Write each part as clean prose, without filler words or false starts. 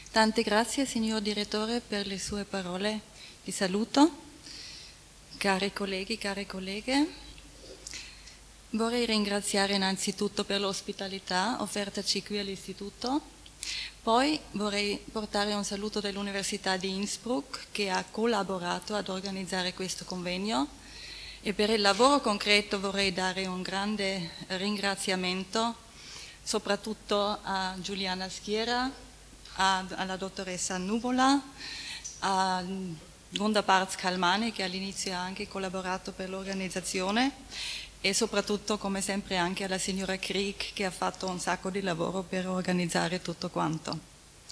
Tante grazie, signor direttore, per le sue parole di saluto. Cari colleghi, care colleghe, vorrei ringraziare innanzitutto per l'ospitalità offertaci qui all'Istituto. Poi vorrei portare un saluto dell'Università di Innsbruck che ha collaborato ad organizzare questo convegno e per il lavoro concreto vorrei dare un grande ringraziamento soprattutto a Giuliana Schiera, alla dottoressa Nuvola, a Gunda Barz-Calmani che all'inizio ha anche collaborato per l'organizzazione e soprattutto come sempre anche alla signora Krieg che ha fatto un sacco di lavoro per organizzare tutto quanto.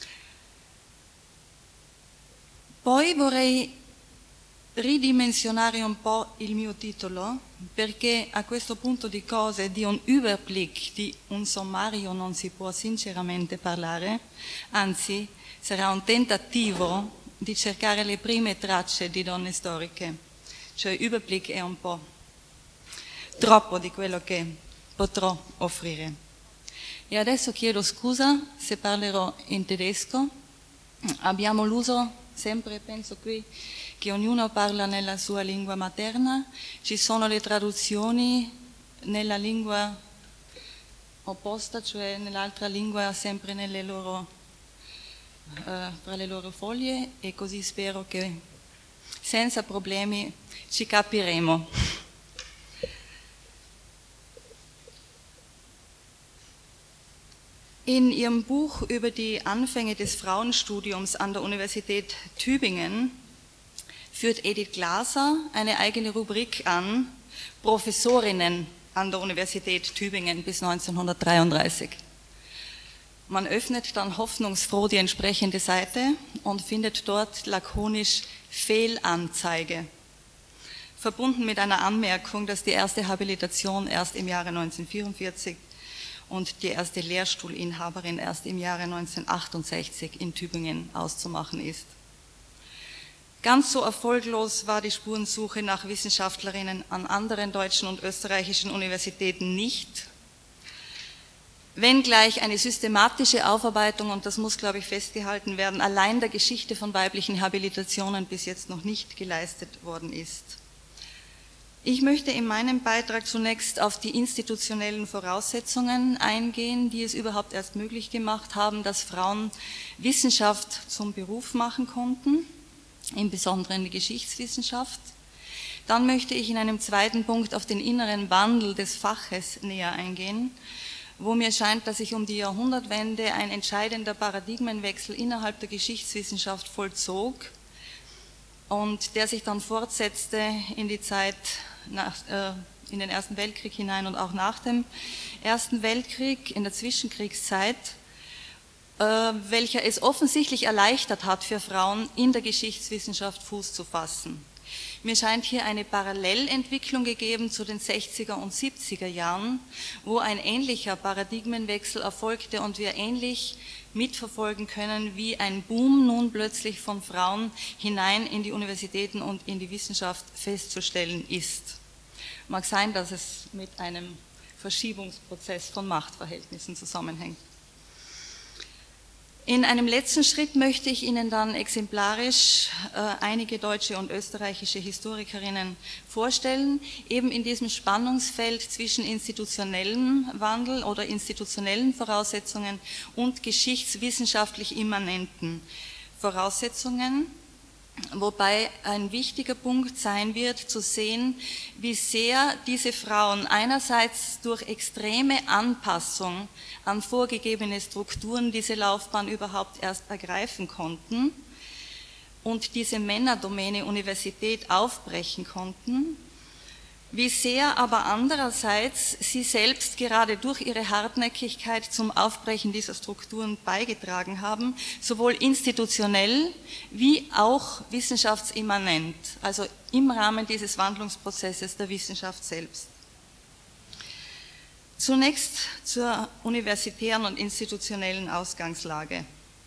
Poi vorrei ridimensionare un po' il mio titolo perché a questo punto di cose di un Überblick, di un sommario non si può sinceramente parlare, anzi sarà un tentativo di cercare le prime tracce di donne storiche, cioè Überblick è un po' troppo di quello che potrò offrire. E adesso chiedo scusa se parlerò in tedesco, abbiamo l'uso sempre, penso qui, che ognuno parla nella sua lingua materna, ci sono le traduzioni nella lingua opposta, cioè nell'altra lingua sempre nelle loro, tra le loro foglie e così spero che senza problemi ci capiremo. In ihrem Buch über die Anfänge des Frauenstudiums an der Universität Tübingen führt Edith Glaser eine eigene Rubrik an, Professorinnen an der Universität Tübingen bis 1933. Man öffnet dann hoffnungsfroh die entsprechende Seite und findet dort lakonisch Fehlanzeige, verbunden mit einer Anmerkung, dass die erste Habilitation erst im Jahre 1944 und die erste Lehrstuhlinhaberin erst im Jahre 1968 in Tübingen auszumachen ist. Ganz so erfolglos war die Spurensuche nach Wissenschaftlerinnen an anderen deutschen und österreichischen Universitäten nicht, wenngleich eine systematische Aufarbeitung, und das muss, glaube ich, festgehalten werden, allein der Geschichte von weiblichen Habilitationen bis jetzt noch nicht geleistet worden ist. Ich möchte in meinem Beitrag zunächst auf die institutionellen Voraussetzungen eingehen, die es überhaupt erst möglich gemacht haben, dass Frauen Wissenschaft zum Beruf machen konnten, im Besonderen die Geschichtswissenschaft. Dann möchte ich in einem zweiten Punkt auf den inneren Wandel des Faches näher eingehen, wo mir scheint, dass sich um die Jahrhundertwende ein entscheidender Paradigmenwechsel innerhalb der Geschichtswissenschaft vollzog und der sich dann fortsetzte in die Zeit in den Ersten Weltkrieg hinein und auch nach dem Ersten Weltkrieg, in der Zwischenkriegszeit, welcher es offensichtlich erleichtert hat für Frauen, in der Geschichtswissenschaft Fuß zu fassen. Mir scheint hier eine Parallelentwicklung gegeben zu den 60er und 70er Jahren, wo ein ähnlicher Paradigmenwechsel erfolgte und wir ähnlich mitverfolgen können, wie ein Boom nun plötzlich von Frauen hinein in die Universitäten und in die Wissenschaft festzustellen ist. Mag sein, dass es mit einem Verschiebungsprozess von Machtverhältnissen zusammenhängt. In einem letzten Schritt möchte ich Ihnen dann exemplarisch einige deutsche und österreichische Historikerinnen vorstellen, eben in diesem Spannungsfeld zwischen institutionellem Wandel oder institutionellen Voraussetzungen und geschichtswissenschaftlich immanenten Voraussetzungen, wobei ein wichtiger Punkt sein wird, zu sehen, wie sehr diese Frauen einerseits durch extreme Anpassung an vorgegebene Strukturen diese Laufbahn überhaupt erst ergreifen konnten und diese Männerdomäne Universität aufbrechen konnten, wie sehr aber andererseits sie selbst gerade durch ihre Hartnäckigkeit zum Aufbrechen dieser Strukturen beigetragen haben, sowohl institutionell wie auch wissenschaftsimmanent, also im Rahmen dieses Wandlungsprozesses der Wissenschaft selbst. Zunächst zur universitären und institutionellen Ausgangslage.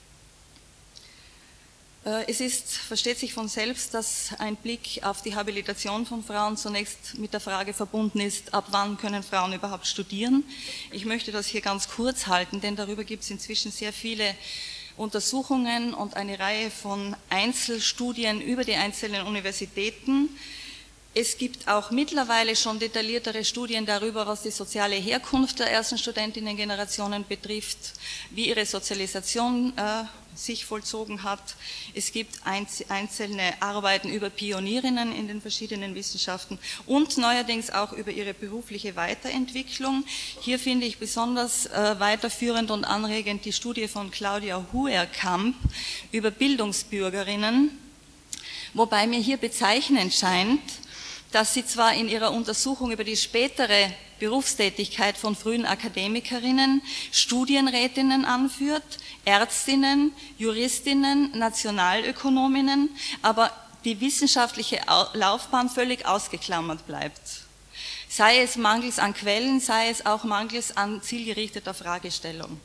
Es versteht sich von selbst, dass ein Blick auf die Habilitation von Frauen zunächst mit der Frage verbunden ist, ab wann können Frauen überhaupt studieren. Ich möchte das hier ganz kurz halten, denn darüber gibt es inzwischen sehr viele Untersuchungen und eine Reihe von Einzelstudien über die einzelnen Universitäten. Es gibt auch mittlerweile schon detailliertere Studien darüber, was die soziale Herkunft der ersten Studentinnengenerationen betrifft, wie ihre Sozialisation sich vollzogen hat. Es gibt einzelne Arbeiten über Pionierinnen in den verschiedenen Wissenschaften und neuerdings auch über ihre berufliche Weiterentwicklung. Hier finde ich besonders weiterführend und anregend die Studie von Claudia Huerkamp über Bildungsbürgerinnen, wobei mir hier bezeichnend scheint, dass sie zwar in ihrer Untersuchung über die spätere Berufstätigkeit von frühen Akademikerinnen Studienrätinnen anführt, Ärztinnen, Juristinnen, Nationalökonominnen, aber die wissenschaftliche Laufbahn völlig ausgeklammert bleibt. Sei es mangels an Quellen, sei es auch mangels an zielgerichteter Fragestellung.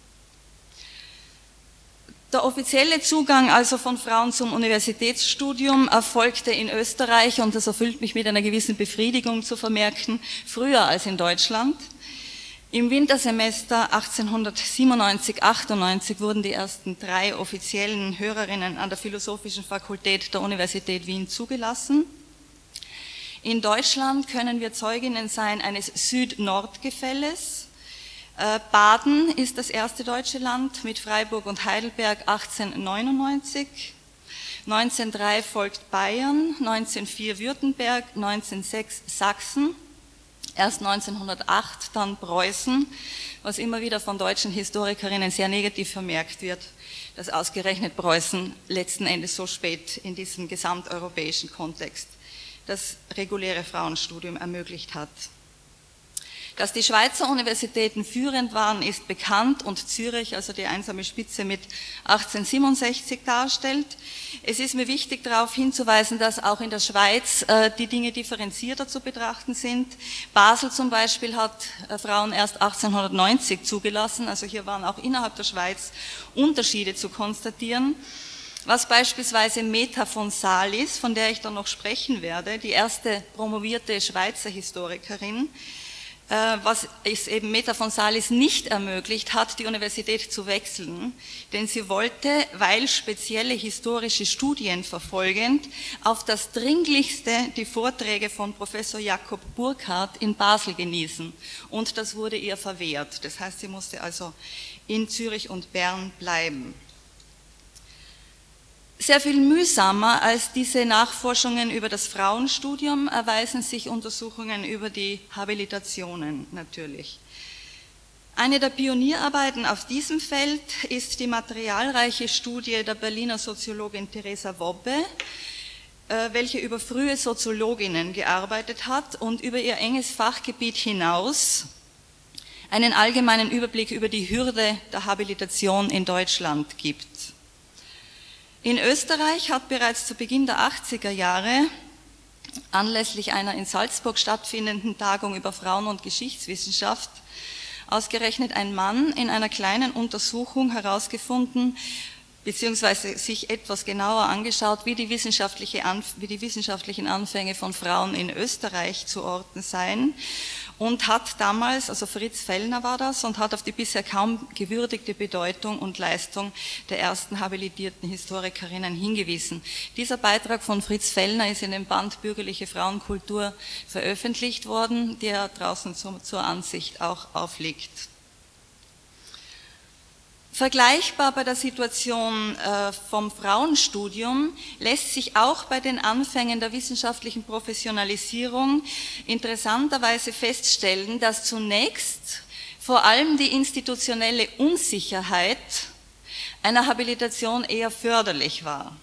Der offizielle Zugang also von Frauen zum Universitätsstudium erfolgte in Österreich, und das erfüllt mich mit einer gewissen Befriedigung zu vermerken, früher als in Deutschland. Im Wintersemester 1897/98 wurden die ersten 3 offiziellen Hörerinnen an der Philosophischen Fakultät der Universität Wien zugelassen. In Deutschland können wir Zeuginnen sein eines Süd-Nord-Gefälles. Baden ist das erste deutsche Land mit Freiburg und Heidelberg 1899. 1903 folgt Bayern, 1904 Württemberg, 1906 Sachsen, erst 1908 dann Preußen, was immer wieder von deutschen Historikerinnen sehr negativ vermerkt wird, dass ausgerechnet Preußen letzten Endes so spät in diesem gesamteuropäischen Kontext das reguläre Frauenstudium ermöglicht hat. Dass die Schweizer Universitäten führend waren, ist bekannt, und Zürich, also die einsame Spitze, mit 1867 darstellt. Es ist mir wichtig, darauf hinzuweisen, dass auch in der Schweiz die Dinge differenzierter zu betrachten sind. Basel zum Beispiel hat Frauen erst 1890 zugelassen, also hier waren auch innerhalb der Schweiz Unterschiede zu konstatieren. Was beispielsweise Meta von Salis, von der ich dann noch sprechen werde, die erste promovierte Schweizer Historikerin, was es eben Meta von Salis nicht ermöglicht hat, die Universität zu wechseln, denn sie wollte, weil spezielle historische Studien verfolgend, auf das Dringlichste die Vorträge von Professor Jakob Burckhardt in Basel genießen, und das wurde ihr verwehrt. Das heißt, sie musste also in Zürich und Bern bleiben. Sehr viel mühsamer als diese Nachforschungen über das Frauenstudium erweisen sich Untersuchungen über die Habilitationen natürlich. Eine der Pionierarbeiten auf diesem Feld ist die materialreiche Studie der Berliner Soziologin Theresa Wobbe, welche über frühe Soziologinnen gearbeitet hat und über ihr enges Fachgebiet hinaus einen allgemeinen Überblick über die Hürde der Habilitation in Deutschland gibt. In Österreich hat bereits zu Beginn der 80er Jahre anlässlich einer in Salzburg stattfindenden Tagung über Frauen- und Geschichtswissenschaft ausgerechnet ein Mann in einer kleinen Untersuchung herausgefunden, beziehungsweise sich etwas genauer angeschaut, wie die wissenschaftlichen Anfänge von Frauen in Österreich zu orten seien, und hat damals, also Fritz Fellner war das, und hat auf die bisher kaum gewürdigte Bedeutung und Leistung der ersten habilitierten Historikerinnen hingewiesen. Dieser Beitrag von Fritz Fellner ist in dem Band Bürgerliche Frauenkultur veröffentlicht worden, der draußen zur Ansicht auch aufliegt. Vergleichbar bei der Situation vom Frauenstudium lässt sich auch bei den Anfängen der wissenschaftlichen Professionalisierung interessanterweise feststellen, dass zunächst vor allem die institutionelle Unsicherheit einer Habilitation eher förderlich war.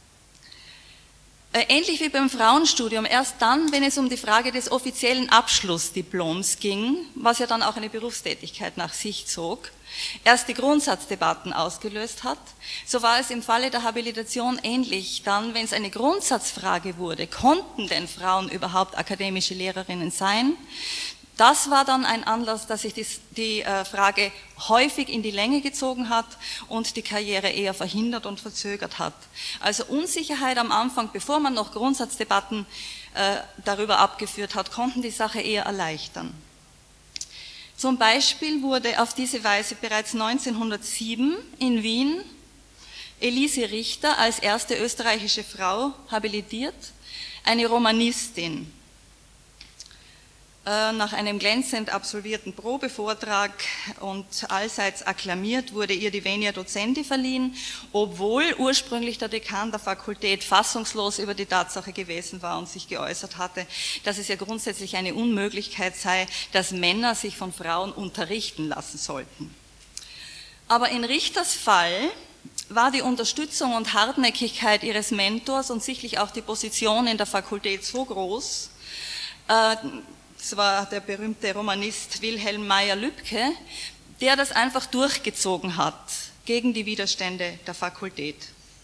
Ähnlich wie beim Frauenstudium, erst dann, wenn es um die Frage des offiziellen Abschlussdiploms ging, was ja dann auch eine Berufstätigkeit nach sich zog, erst die Grundsatzdebatten ausgelöst hat, so war es im Falle der Habilitation ähnlich. Dann, wenn es eine Grundsatzfrage wurde, konnten denn Frauen überhaupt akademische Lehrerinnen sein? Das war dann ein Anlass, dass sich die Frage häufig in die Länge gezogen hat und die Karriere eher verhindert und verzögert hat. Also Unsicherheit am Anfang, bevor man noch Grundsatzdebatten darüber abgeführt hat, konnten die Sache eher erleichtern. Zum Beispiel wurde auf diese Weise bereits 1907 in Wien Elise Richter als erste österreichische Frau habilitiert, eine Romanistin. Nach einem glänzend absolvierten Probevortrag und allseits akklamiert wurde ihr die Venia Docendi verliehen, obwohl ursprünglich der Dekan der Fakultät fassungslos über die Tatsache gewesen war und sich geäußert hatte, dass es ja grundsätzlich eine Unmöglichkeit sei, dass Männer sich von Frauen unterrichten lassen sollten. Aber in Richters Fall war die Unterstützung und Hartnäckigkeit ihres Mentors und sicherlich auch die Position in der Fakultät so groß, das war der berühmte Romanist Wilhelm Meyer-Lübke, der das einfach durchgezogen hat gegen die Widerstände der Fakultät.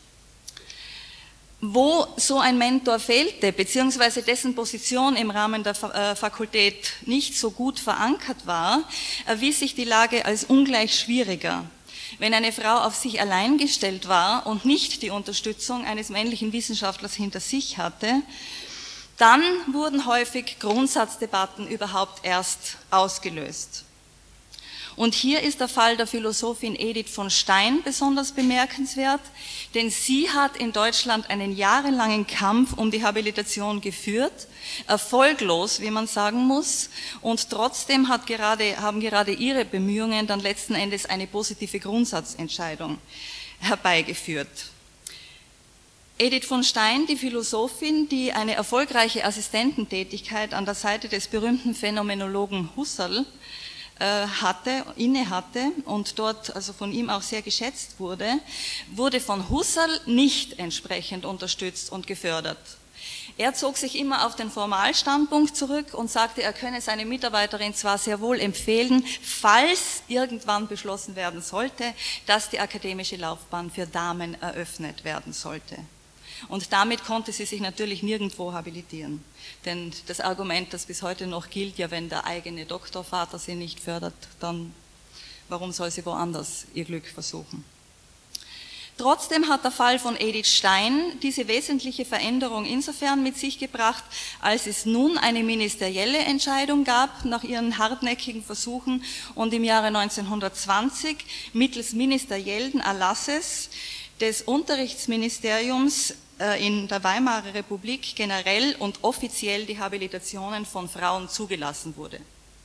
Wo so ein Mentor fehlte, beziehungsweise dessen Position im Rahmen der Fakultät nicht so gut verankert war, erwies sich die Lage als ungleich schwieriger. Wenn eine Frau auf sich allein gestellt war und nicht die Unterstützung eines männlichen Wissenschaftlers hinter sich hatte, dann wurden häufig Grundsatzdebatten überhaupt erst ausgelöst. Und hier ist der Fall der Philosophin Edith von Stein besonders bemerkenswert, denn sie hat in Deutschland einen jahrelangen Kampf um die Habilitation geführt, erfolglos, wie man sagen muss, und trotzdem haben gerade ihre Bemühungen dann letzten Endes eine positive Grundsatzentscheidung herbeigeführt. Edith von Stein, die Philosophin, die eine erfolgreiche Assistententätigkeit an der Seite des berühmten Phänomenologen Husserl innehatte und dort also von ihm auch sehr geschätzt wurde von Husserl nicht entsprechend unterstützt und gefördert. Er zog sich immer auf den Formalstandpunkt zurück und sagte, er könne seine Mitarbeiterin zwar sehr wohl empfehlen, falls irgendwann beschlossen werden sollte, dass die akademische Laufbahn für Damen eröffnet werden sollte. Und damit konnte sie sich natürlich nirgendwo habilitieren. Denn das Argument, das bis heute noch gilt, ja, wenn der eigene Doktorvater sie nicht fördert, dann warum soll sie woanders ihr Glück versuchen? Trotzdem hat der Fall von Edith Stein diese wesentliche Veränderung insofern mit sich gebracht, als es nun eine ministerielle Entscheidung gab nach ihren hartnäckigen Versuchen und im Jahre 1920 mittels ministeriellen Erlasses des Unterrichtsministeriums in der Weimarer Republik generell und offiziell die Habilitationen von Frauen zugelassen wurde.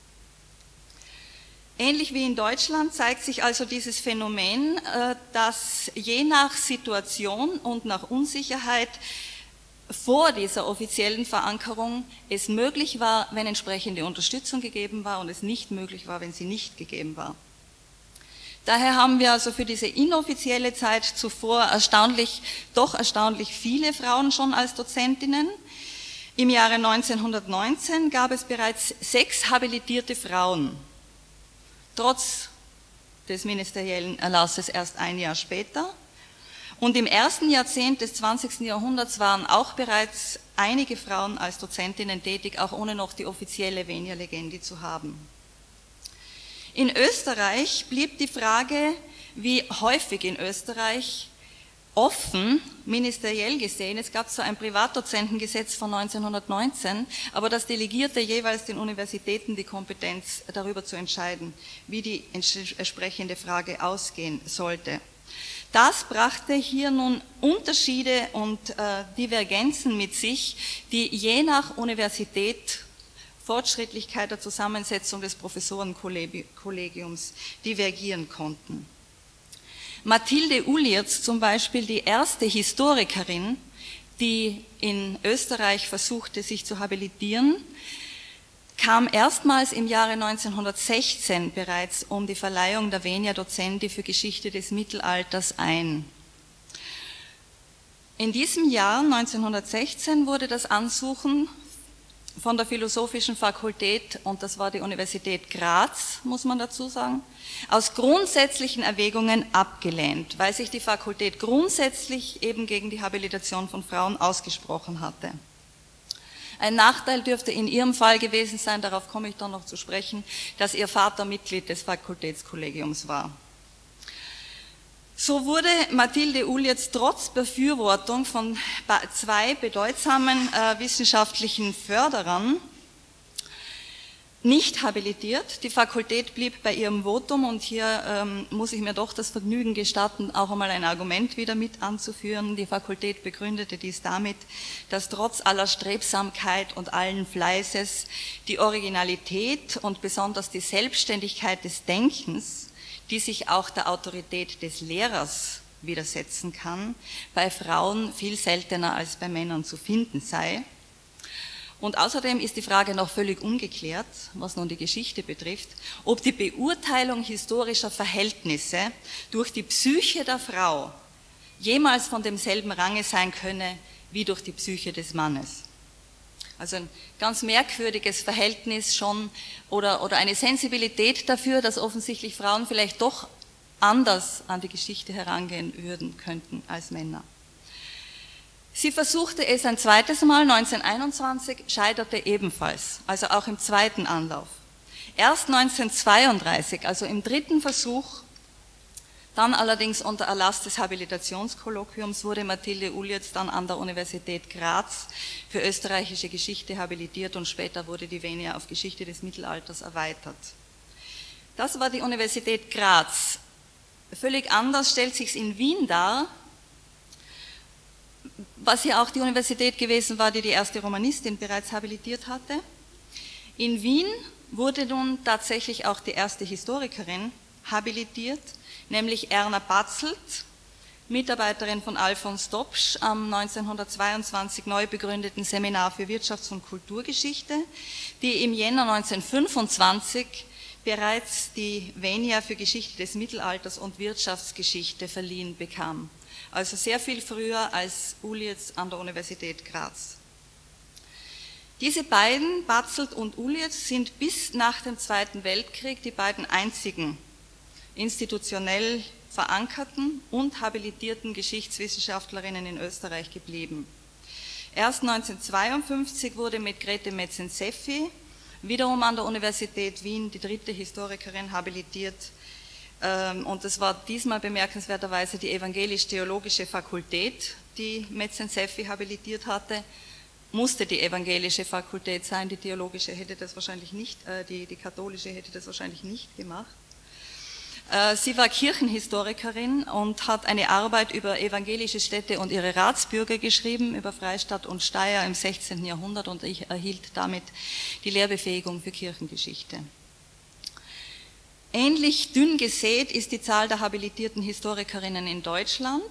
Ähnlich wie in Deutschland zeigt sich also dieses Phänomen, dass je nach Situation und nach Unsicherheit vor dieser offiziellen Verankerung es möglich war, wenn entsprechende Unterstützung gegeben war, und es nicht möglich war, wenn sie nicht gegeben war. Daher haben wir also für diese inoffizielle Zeit zuvor erstaunlich viele Frauen schon als Dozentinnen. Im Jahre 1919 gab es bereits 6 habilitierte Frauen, trotz des ministeriellen Erlasses erst ein Jahr später. Und im ersten Jahrzehnt des 20. Jahrhunderts waren auch bereits einige Frauen als Dozentinnen tätig, auch ohne noch die offizielle Venia Legendi zu haben. In Österreich blieb die Frage, wie häufig in Österreich, offen, ministeriell gesehen. Es gab zwar ein Privatdozentengesetz von 1919, aber das delegierte jeweils den Universitäten die Kompetenz, darüber zu entscheiden, wie die entsprechende Frage ausgehen sollte. Das brachte hier nun Unterschiede und Divergenzen mit sich, die je nach Universität, Fortschrittlichkeit der Zusammensetzung des Professorenkollegiums divergieren konnten. Mathilde Ulliertz zum Beispiel, die erste Historikerin, die in Österreich versuchte, sich zu habilitieren, kam erstmals im Jahre 1916 bereits um die Verleihung der Venia Docendi für Geschichte des Mittelalters ein. In diesem Jahr 1916 wurde das Ansuchen von der Philosophischen Fakultät, und das war die Universität Graz, muss man dazu sagen, aus grundsätzlichen Erwägungen abgelehnt, weil sich die Fakultät grundsätzlich eben gegen die Habilitation von Frauen ausgesprochen hatte. Ein Nachteil dürfte in ihrem Fall gewesen sein, darauf komme ich dann noch zu sprechen, dass ihr Vater Mitglied des Fakultätskollegiums war. So wurde Mathilde Ulliertz trotz Befürwortung von 2 bedeutsamen wissenschaftlichen Förderern nicht habilitiert. Die Fakultät blieb bei ihrem Votum und hier muss ich mir doch das Vergnügen gestatten, auch einmal ein Argument wieder mit anzuführen. Die Fakultät begründete dies damit, dass trotz aller Strebsamkeit und allen Fleißes die Originalität und besonders die Selbstständigkeit des Denkens, die sich auch der Autorität des Lehrers widersetzen kann, bei Frauen viel seltener als bei Männern zu finden sei. Und außerdem ist die Frage noch völlig ungeklärt, was nun die Geschichte betrifft, ob die Beurteilung historischer Verhältnisse durch die Psyche der Frau jemals von demselben Range sein könne wie durch die Psyche des Mannes. Also ein ganz merkwürdiges Verhältnis schon oder eine Sensibilität dafür, dass offensichtlich Frauen vielleicht doch anders an die Geschichte herangehen würden könnten als Männer. Sie versuchte es ein zweites Mal, 1921, scheiterte ebenfalls, also auch im zweiten Anlauf. Erst 1932, also im dritten Versuch, dann allerdings unter Erlass des Habilitationskolloquiums, wurde Mathilde Ulietz dann an der Universität Graz für österreichische Geschichte habilitiert und später wurde die Venia auf Geschichte des Mittelalters erweitert. Das war die Universität Graz. Völlig anders stellt sich's in Wien dar, was ja auch die Universität gewesen war, die die erste Romanistin bereits habilitiert hatte. In Wien wurde nun tatsächlich auch die erste Historikerin habilitiert, nämlich Erna Batzelt, Mitarbeiterin von Alfons Dobsch am 1922 neu begründeten Seminar für Wirtschafts- und Kulturgeschichte, die im Jänner 1925 bereits die Venia für Geschichte des Mittelalters und Wirtschaftsgeschichte verliehen bekam. Also sehr viel früher als Ulietz an der Universität Graz. Diese beiden, Batzelt und Ulietz, sind bis nach dem Zweiten Weltkrieg die beiden einzigen institutionell verankerten und habilitierten Geschichtswissenschaftlerinnen in Österreich geblieben. Erst 1952 wurde mit Grete Metzen-Seffi, wiederum an der Universität Wien, die dritte Historikerin habilitiert. Und es war diesmal bemerkenswerterweise die Evangelisch-Theologische Fakultät, die Metzen-Seffi habilitiert hatte. Musste die evangelische Fakultät sein, die theologische hätte das wahrscheinlich nicht, die katholische hätte das wahrscheinlich nicht gemacht. Sie war Kirchenhistorikerin und hat eine Arbeit über evangelische Städte und ihre Ratsbürger geschrieben, über Freistadt und Steyr im 16. Jahrhundert und erhielt damit die Lehrbefähigung für Kirchengeschichte. Ähnlich dünn gesät ist die Zahl der habilitierten Historikerinnen in Deutschland.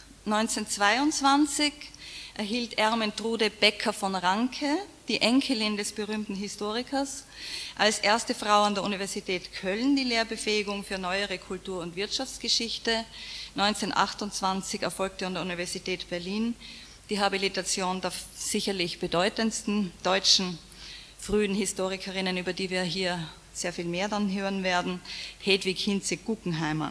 1922 erhielt Ermentrude Becker von Ranke, die Enkelin des berühmten Historikers, als erste Frau an der Universität Köln die Lehrbefähigung für neuere Kultur- und Wirtschaftsgeschichte. 1928 erfolgte an der Universität Berlin die Habilitation der sicherlich bedeutendsten deutschen frühen Historikerinnen, über die wir hier sehr viel mehr dann hören werden, Hedwig Hinze-Guggenheimer.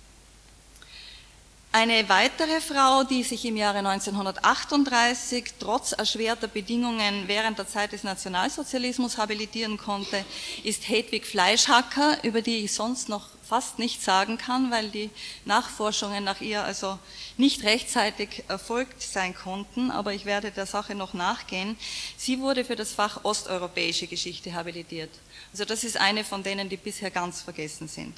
Eine weitere Frau, die sich im Jahre 1938 trotz erschwerter Bedingungen während der Zeit des Nationalsozialismus habilitieren konnte, ist Hedwig Fleischhacker, über die ich sonst noch fast nichts sagen kann, weil die Nachforschungen nach ihr also nicht rechtzeitig erfolgt sein konnten, aber ich werde der Sache noch nachgehen. Sie wurde für das Fach Osteuropäische Geschichte habilitiert. Also das ist eine von denen, die bisher ganz vergessen sind.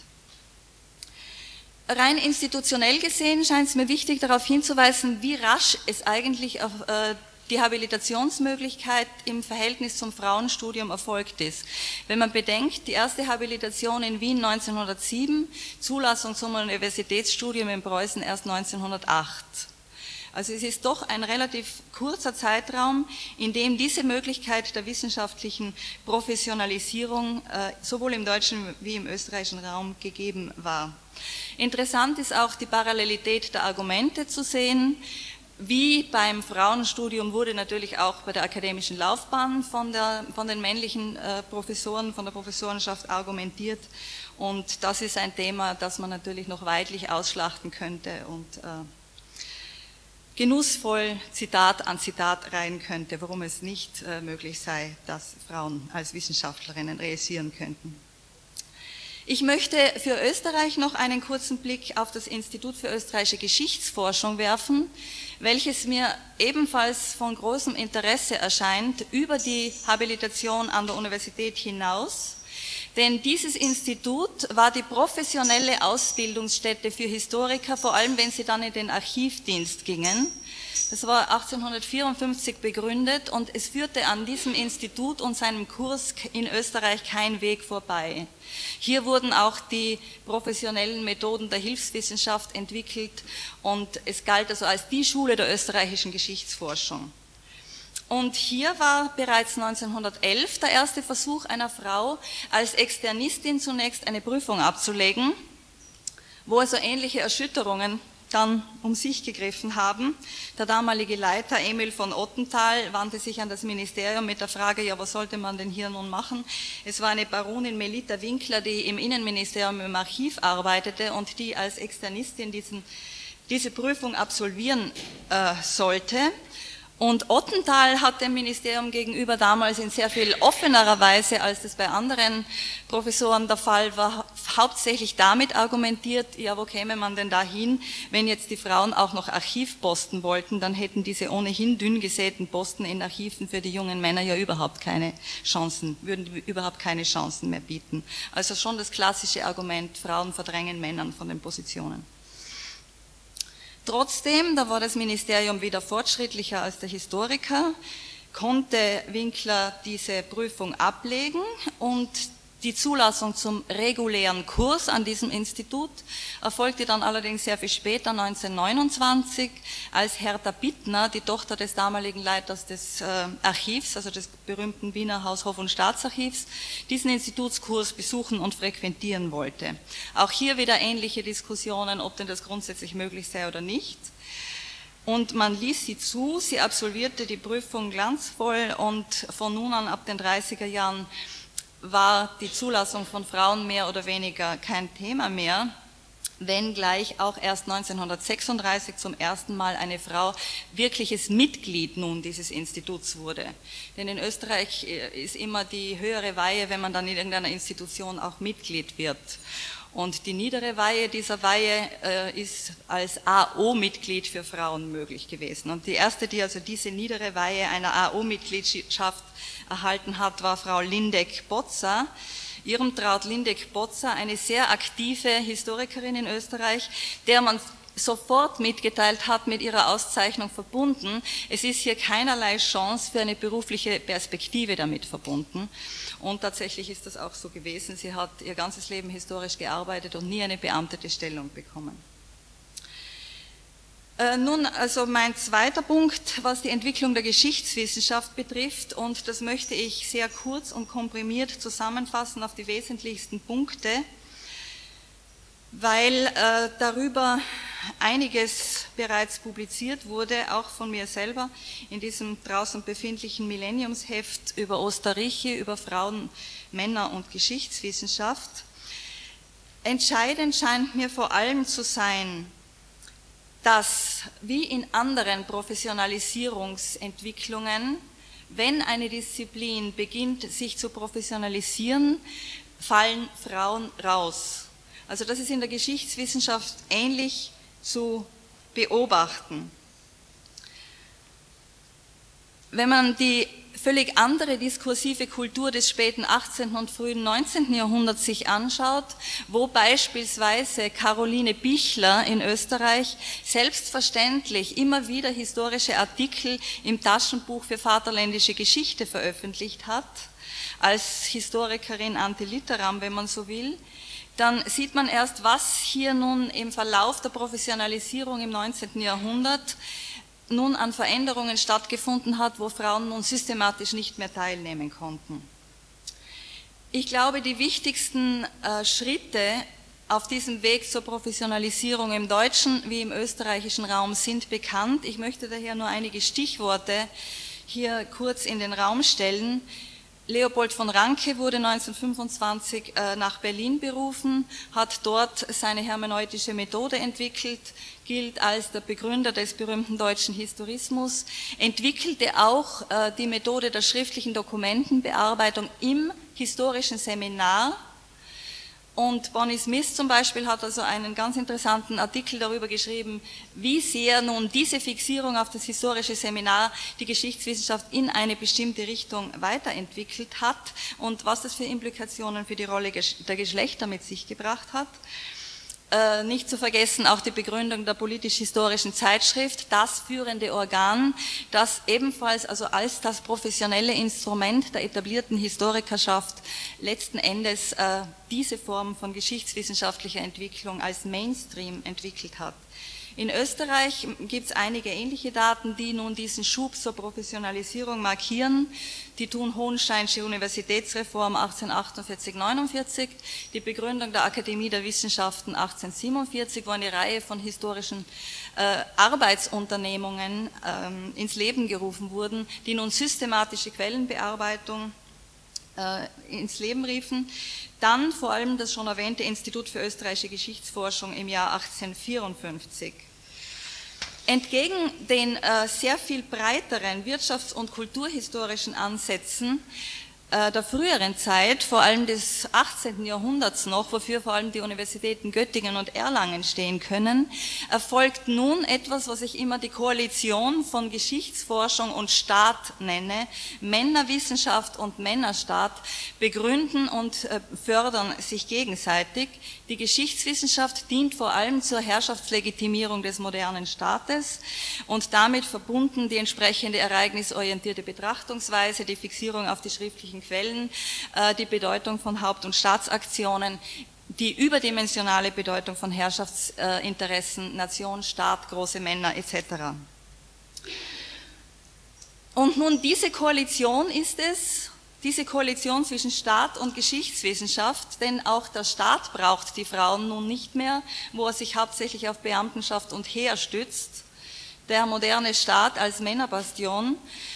Rein institutionell gesehen scheint es mir wichtig, darauf hinzuweisen, wie rasch es eigentlich auf die Habilitationsmöglichkeit im Verhältnis zum Frauenstudium erfolgt ist. Wenn man bedenkt, die erste Habilitation in Wien 1907, Zulassung zum Universitätsstudium in Preußen erst 1908. Also es ist doch ein relativ kurzer Zeitraum, in dem diese Möglichkeit der wissenschaftlichen Professionalisierung sowohl im deutschen wie im österreichischen Raum gegeben war. Interessant ist auch die Parallelität der Argumente zu sehen. Wie beim Frauenstudium wurde natürlich auch bei der akademischen Laufbahn von den männlichen Professoren, von der Professorenschaft argumentiert. Und das ist ein Thema, das man natürlich noch weitlich ausschlachten könnte und genussvoll Zitat an Zitat reihen könnte, warum es nicht möglich sei, dass Frauen als Wissenschaftlerinnen reüssieren könnten. Ich möchte für Österreich noch einen kurzen Blick auf das Institut für österreichische Geschichtsforschung werfen, welches mir ebenfalls von großem Interesse erscheint über die Habilitation an der Universität hinaus. Denn dieses Institut war die professionelle Ausbildungsstätte für Historiker, vor allem wenn sie dann in den Archivdienst gingen. Das war 1854 begründet und es führte an diesem Institut und seinem Kurs in Österreich kein Weg vorbei. Hier wurden auch die professionellen Methoden der Hilfswissenschaft entwickelt und es galt also als die Schule der österreichischen Geschichtsforschung. Und hier war bereits 1911 der erste Versuch einer Frau, als Externistin zunächst eine Prüfung abzulegen, wo also ähnliche Erschütterungen dann um sich gegriffen haben. Der damalige Leiter Emil von Ottenthal wandte sich an das Ministerium mit der Frage, ja, was sollte man denn hier nun machen? Es war eine Baronin Melita Winkler, die im Innenministerium im Archiv arbeitete und die als Externistin diese Prüfung absolvieren sollte. Und Ottenthal hat dem Ministerium gegenüber damals in sehr viel offenerer Weise, als das bei anderen Professoren der Fall war, hauptsächlich damit argumentiert, ja, wo käme man denn da hin, wenn jetzt die Frauen auch noch Archivposten wollten, dann hätten diese ohnehin dünn gesäten Posten in Archiven für die jungen Männer ja überhaupt keine Chancen, würden überhaupt keine Chancen mehr bieten. Also schon das klassische Argument, Frauen verdrängen Männern von den Positionen. Trotzdem, da war das Ministerium wieder fortschrittlicher als der Historiker, konnte Winkler diese Prüfung ablegen und die Zulassung zum regulären Kurs an diesem Institut erfolgte dann allerdings sehr viel später, 1929, als Hertha Bittner, die Tochter des damaligen Leiters des Archivs, also des berühmten Wiener Haushof- und Staatsarchivs, diesen Institutskurs besuchen und frequentieren wollte. Auch hier wieder ähnliche Diskussionen, ob denn das grundsätzlich möglich sei oder nicht. Und man ließ sie zu, sie absolvierte die Prüfung glanzvoll und von nun an ab den 30er Jahren war die Zulassung von Frauen mehr oder weniger kein Thema mehr, wenngleich auch erst 1936 zum ersten Mal eine Frau wirkliches Mitglied nun dieses Instituts wurde. Denn in Österreich ist immer die höhere Weihe, wenn man dann in irgendeiner Institution auch Mitglied wird. Und die niedere Weihe dieser Weihe ist als AO-Mitglied für Frauen möglich gewesen. Und die erste, die also diese niedere Weihe einer AO-Mitgliedschaft erhalten hat, war Frau Lindeck-Botzer. Irmtraut Lindeck-Botzer, eine sehr aktive Historikerin in Österreich, der man sofort mitgeteilt hat, mit ihrer Auszeichnung verbunden. Es ist hier keinerlei Chance für eine berufliche Perspektive damit verbunden. Und tatsächlich ist das auch so gewesen. Sie hat ihr ganzes Leben historisch gearbeitet und nie eine beamtete Stellung bekommen. Nun, also mein zweiter Punkt, was die Entwicklung der Geschichtswissenschaft betrifft, und das möchte ich sehr kurz und komprimiert zusammenfassen auf die wesentlichsten Punkte, weil darüber einiges bereits publiziert wurde, auch von mir selber, in diesem draußen befindlichen Millenniumsheft über Osterriche, über Frauen, Männer und Geschichtswissenschaft. Entscheidend scheint mir vor allem zu sein, dass, wie in anderen Professionalisierungsentwicklungen, wenn eine Disziplin beginnt, sich zu professionalisieren, fallen Frauen raus. Also das ist in der Geschichtswissenschaft ähnlich zu beobachten. Wenn man die völlig andere diskursive Kultur des späten 18. und frühen 19. Jahrhunderts sich anschaut, wo beispielsweise Caroline Bichler in Österreich selbstverständlich immer wieder historische Artikel im Taschenbuch für vaterländische Geschichte veröffentlicht hat, als Historikerin ante litteram, wenn man so will, dann sieht man erst, was hier nun im Verlauf der Professionalisierung im 19. Jahrhundert nun an Veränderungen stattgefunden hat, wo Frauen nun systematisch nicht mehr teilnehmen konnten. Ich glaube, die wichtigsten Schritte auf diesem Weg zur Professionalisierung im deutschen wie im österreichischen Raum sind bekannt. Ich möchte daher nur einige Stichworte hier kurz in den Raum stellen. Leopold von Ranke wurde 1925 nach Berlin berufen, hat dort seine hermeneutische Methode entwickelt, gilt als der Begründer des berühmten deutschen Historismus, entwickelte auch die Methode der schriftlichen Dokumentenbearbeitung im historischen Seminar Und Bonnie Smith zum Beispiel hat also einen ganz interessanten Artikel darüber geschrieben, wie sehr nun diese Fixierung auf das historische Seminar die Geschichtswissenschaft in eine bestimmte Richtung weiterentwickelt hat und was das für Implikationen für die Rolle der Geschlechter mit sich gebracht hat. Nicht zu vergessen auch die Begründung der politisch-historischen Zeitschrift, das führende Organ, das ebenfalls also als das professionelle Instrument der etablierten Historikerschaft letzten Endes diese Form von geschichtswissenschaftlicher Entwicklung als Mainstream entwickelt hat. In Österreich gibt es einige ähnliche Daten, die nun diesen Schub zur Professionalisierung markieren. Die Thun-Hohensteinsche Universitätsreform 1848-49, die Begründung der Akademie der Wissenschaften 1847, wo eine Reihe von historischen Arbeitsunternehmungen ins Leben gerufen wurden, die nun systematische Quellenbearbeitung ins Leben riefen. Dann vor allem das schon erwähnte Institut für österreichische Geschichtsforschung im Jahr 1854. Entgegen den sehr viel breiteren wirtschafts- und kulturhistorischen Ansätzen der früheren Zeit, vor allem des 18. Jahrhunderts noch, wofür vor allem die Universitäten Göttingen und Erlangen stehen können, erfolgt nun etwas, was ich immer die Koalition von Geschichtsforschung und Staat nenne. Männerwissenschaft und Männerstaat begründen und fördern sich gegenseitig. Die Geschichtswissenschaft dient vor allem zur Herrschaftslegitimierung des modernen Staates und damit verbunden die entsprechende ereignisorientierte Betrachtungsweise, die Fixierung auf die schriftlichen Quellen, die Bedeutung von Haupt- und Staatsaktionen, die überdimensionale Bedeutung von Herrschaftsinteressen, Nation, Staat, große Männer etc. Und nun diese Koalition ist es, diese Koalition zwischen Staat und Geschichtswissenschaft, denn auch der Staat braucht die Frauen nun nicht mehr, wo er sich hauptsächlich auf Beamtenschaft und Heer stützt, der moderne Staat als Männerbastion.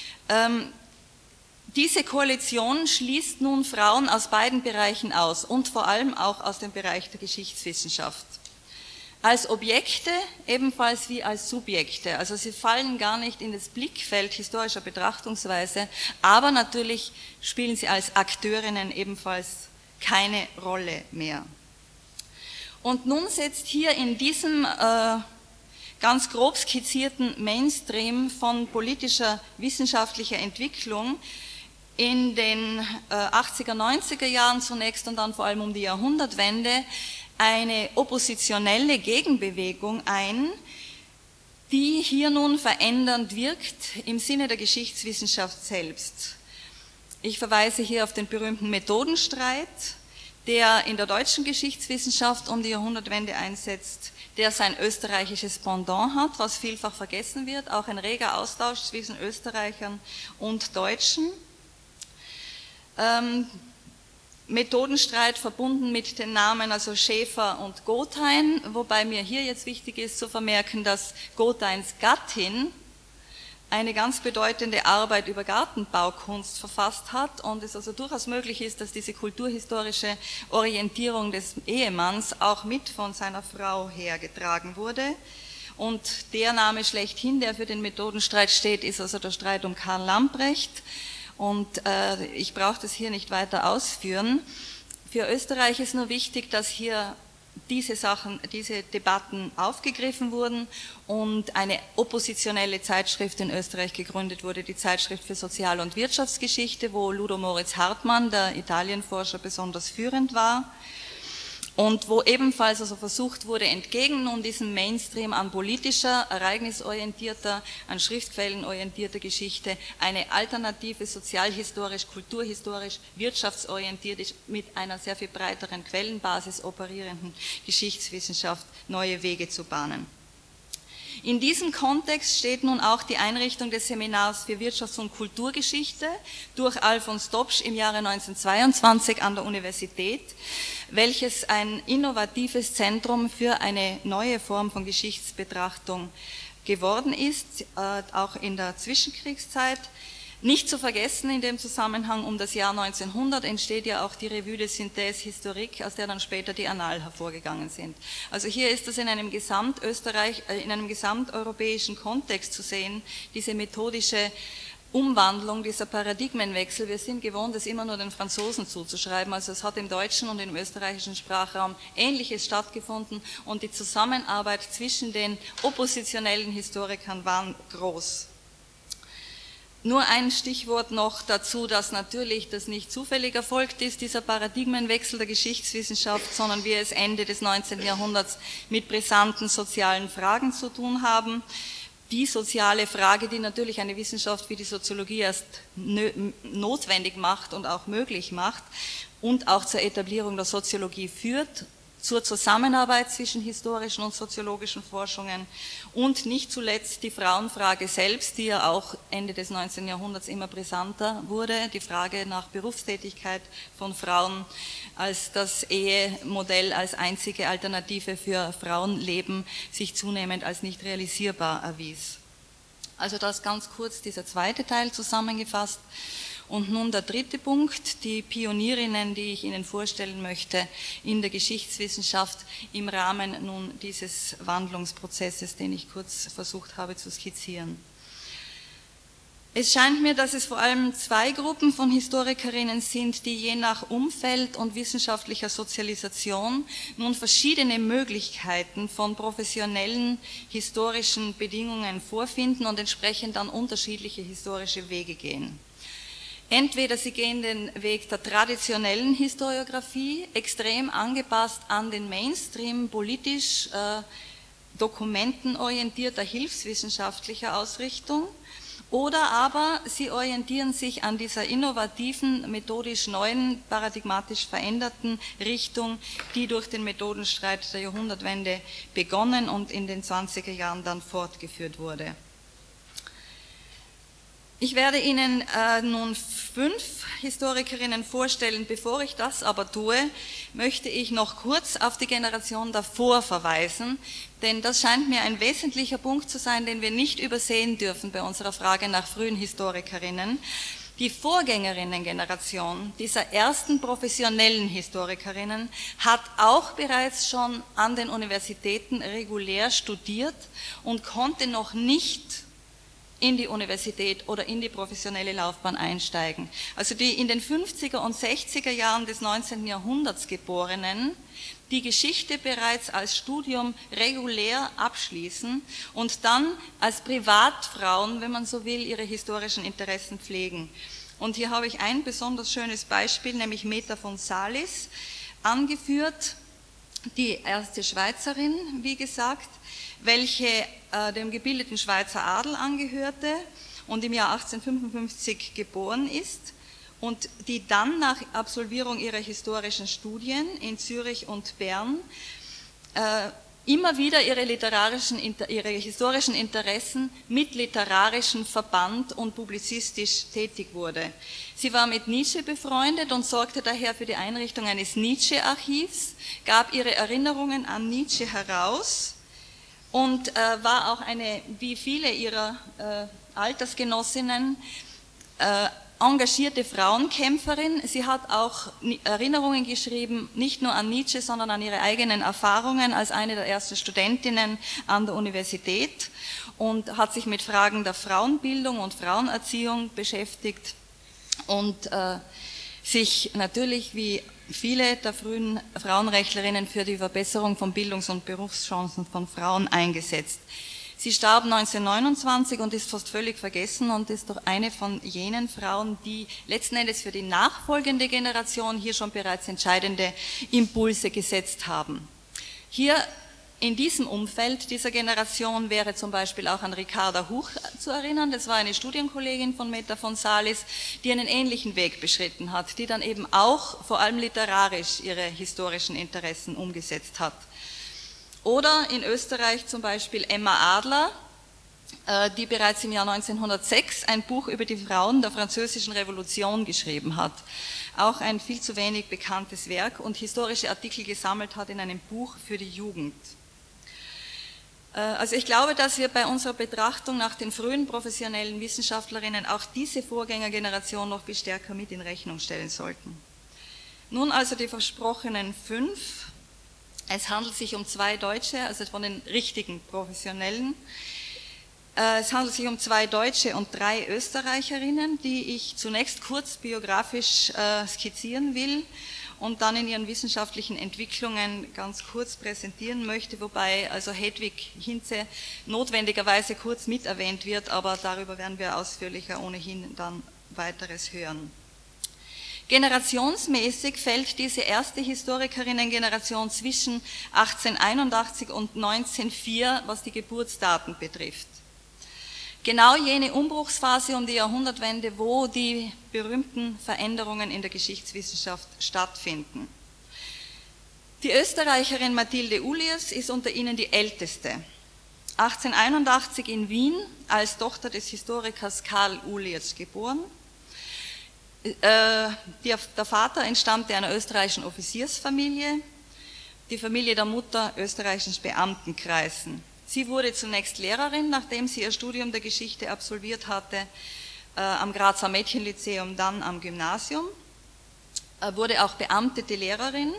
Diese Koalition schließt nun Frauen aus beiden Bereichen aus und vor allem auch aus dem Bereich der Geschichtswissenschaft. Als Objekte ebenfalls wie als Subjekte, also sie fallen gar nicht in das Blickfeld historischer Betrachtungsweise, aber natürlich spielen sie als Akteurinnen ebenfalls keine Rolle mehr. Und nun setzt hier in diesem ganz grob skizzierten Mainstream von politischer, wissenschaftlicher Entwicklung in den 80er, 90er Jahren zunächst und dann vor allem um die Jahrhundertwende eine oppositionelle Gegenbewegung ein, die hier nun verändernd wirkt im Sinne der Geschichtswissenschaft selbst. Ich verweise hier auf den berühmten Methodenstreit, der in der deutschen Geschichtswissenschaft um die Jahrhundertwende einsetzt, der sein österreichisches Pendant hat, was vielfach vergessen wird, auch ein reger Austausch zwischen Österreichern und Deutschen. Methodenstreit verbunden mit den Namen also Schäfer und Gothein, wobei mir hier jetzt wichtig ist zu vermerken, dass Gotheins Gattin eine ganz bedeutende Arbeit über Gartenbaukunst verfasst hat und es also durchaus möglich ist, dass diese kulturhistorische Orientierung des Ehemanns auch mit von seiner Frau hergetragen wurde. Und der Name schlechthin, der für den Methodenstreit steht, ist also der Streit um Karl Lamprecht. Und ich brauche das hier nicht weiter ausführen. Für Österreich ist nur wichtig, dass hier diese Debatten aufgegriffen wurden und eine oppositionelle Zeitschrift in Österreich gegründet wurde, die Zeitschrift für Sozial- und Wirtschaftsgeschichte, wo Ludo Moritz Hartmann, der Italienforscher, besonders führend war. Und wo ebenfalls also versucht wurde, entgegen nun diesem Mainstream an politischer, ereignisorientierter, an schriftquellenorientierter Geschichte eine alternative, sozialhistorisch, kulturhistorisch, wirtschaftsorientierte, mit einer sehr viel breiteren Quellenbasis operierenden Geschichtswissenschaft neue Wege zu bahnen. In diesem Kontext steht nun auch die Einrichtung des Seminars für Wirtschafts- und Kulturgeschichte durch Alfons Dobsch im Jahre 1922 an der Universität, welches ein innovatives Zentrum für eine neue Form von Geschichtsbetrachtung geworden ist, auch in der Zwischenkriegszeit. Nicht zu vergessen in dem Zusammenhang, um das Jahr 1900 entsteht ja auch die Revue de Synthèse Historique, aus der dann später die Annales hervorgegangen sind. Also hier ist das in einem gesamteuropäischen Kontext zu sehen, diese methodische Umwandlung, dieser Paradigmenwechsel, wir sind gewohnt, es immer nur den Franzosen zuzuschreiben, also es hat im deutschen und im österreichischen Sprachraum Ähnliches stattgefunden und die Zusammenarbeit zwischen den oppositionellen Historikern war groß. Nur ein Stichwort noch dazu, dass natürlich das nicht zufällig erfolgt ist, dieser Paradigmenwechsel der Geschichtswissenschaft, sondern wir es Ende des 19. Jahrhunderts mit brisanten sozialen Fragen zu tun haben. Die soziale Frage, die natürlich eine Wissenschaft wie die Soziologie erst notwendig macht und auch möglich macht und auch zur Etablierung der Soziologie führt, zur Zusammenarbeit zwischen historischen und soziologischen Forschungen und nicht zuletzt die Frauenfrage selbst, die ja auch Ende des 19. Jahrhunderts immer brisanter wurde, die Frage nach Berufstätigkeit von Frauen als das Ehemodell, als einzige Alternative für Frauenleben sich zunehmend als nicht realisierbar erwies. Also das ganz kurz dieser zweite Teil zusammengefasst. Und nun der dritte Punkt, die Pionierinnen, die ich Ihnen vorstellen möchte in der Geschichtswissenschaft im Rahmen nun dieses Wandlungsprozesses, den ich kurz versucht habe zu skizzieren. Es scheint mir, dass es vor allem zwei Gruppen von Historikerinnen sind, die je nach Umfeld und wissenschaftlicher Sozialisation nun verschiedene Möglichkeiten von professionellen historischen Bedingungen vorfinden und entsprechend dann unterschiedliche historische Wege gehen. Entweder sie gehen den Weg der traditionellen Historiographie, extrem angepasst an den Mainstream, politisch dokumentenorientierter hilfswissenschaftlicher Ausrichtung, oder aber sie orientieren sich an dieser innovativen, methodisch neuen, paradigmatisch veränderten Richtung, die durch den Methodenstreit der Jahrhundertwende begonnen und in den 20er Jahren dann fortgeführt wurde. Ich werde Ihnen nun 5 Historikerinnen vorstellen. Bevor ich das aber tue, möchte ich noch kurz auf die Generation davor verweisen, denn das scheint mir ein wesentlicher Punkt zu sein, den wir nicht übersehen dürfen bei unserer Frage nach frühen Historikerinnen. Die Vorgängerinnengeneration dieser ersten professionellen Historikerinnen hat auch bereits schon an den Universitäten regulär studiert und konnte noch nicht in die Universität oder in die professionelle Laufbahn einsteigen. Also die in den 50er und 60er Jahren des 19. Jahrhunderts Geborenen, die Geschichte bereits als Studium regulär abschließen und dann als Privatfrauen, wenn man so will, ihre historischen Interessen pflegen. Und hier habe ich ein besonders schönes Beispiel, nämlich Meta von Salis, angeführt, die erste Schweizerin, wie gesagt, welche dem gebildeten Schweizer Adel angehörte und im Jahr 1855 geboren ist und die dann nach Absolvierung ihrer historischen Studien in Zürich und Bern immer wieder ihre historischen Interessen mit literarischem Verband und publizistisch tätig wurde. Sie war mit Nietzsche befreundet und sorgte daher für die Einrichtung eines Nietzsche-Archivs, gab ihre Erinnerungen an Nietzsche heraus und war auch eine, wie viele ihrer Altersgenossinnen, engagierte Frauenkämpferin. Sie hat auch Erinnerungen geschrieben, nicht nur an Nietzsche, sondern an ihre eigenen Erfahrungen als eine der ersten Studentinnen an der Universität und hat sich mit Fragen der Frauenbildung und Frauenerziehung beschäftigt und sich natürlich wie viele der frühen Frauenrechtlerinnen für die Verbesserung von Bildungs- und Berufschancen von Frauen eingesetzt. Sie starb 1929 und ist fast völlig vergessen und ist doch eine von jenen Frauen, die letzten Endes für die nachfolgende Generation hier schon bereits entscheidende Impulse gesetzt haben. Hier in diesem Umfeld dieser Generation wäre zum Beispiel auch an Ricarda Huch zu erinnern. Das war eine Studienkollegin von Meta von Salis, die einen ähnlichen Weg beschritten hat, die dann eben auch vor allem literarisch ihre historischen Interessen umgesetzt hat. Oder in Österreich zum Beispiel Emma Adler, die bereits im Jahr 1906 ein Buch über die Frauen der Französischen Revolution geschrieben hat. Auch ein viel zu wenig bekanntes Werk und historische Artikel gesammelt hat in einem Buch für die Jugend. Also ich glaube, dass wir bei unserer Betrachtung nach den frühen professionellen Wissenschaftlerinnen auch diese Vorgängergeneration noch viel stärker mit in Rechnung stellen sollten. Nun also die versprochenen 5. Es handelt sich um 2 Deutsche, also von den richtigen Professionellen. Es handelt sich um 2 Deutsche und 3 Österreicherinnen, die ich zunächst kurz biografisch skizzieren will und dann in ihren wissenschaftlichen Entwicklungen ganz kurz präsentieren möchte, wobei also Hedwig Hinze notwendigerweise kurz mit erwähnt wird, aber darüber werden wir ausführlicher ohnehin dann weiteres hören. Generationsmäßig fällt diese erste Historikerinnen-Generation zwischen 1881 und 1904, was die Geburtsdaten betrifft. Genau jene Umbruchsphase um die Jahrhundertwende, wo die berühmten Veränderungen in der Geschichtswissenschaft stattfinden. Die Österreicherin Mathilde Uliers ist unter ihnen die älteste. 1881 in Wien als Tochter des Historikers Karl Uliers geboren. Der Vater entstammte einer österreichischen Offiziersfamilie, die Familie der Mutter österreichischen Beamtenkreisen. Sie wurde zunächst Lehrerin, nachdem sie ihr Studium der Geschichte absolviert hatte, am Grazer Mädchenlyzeum, dann am Gymnasium, wurde auch beamtete Lehrerin.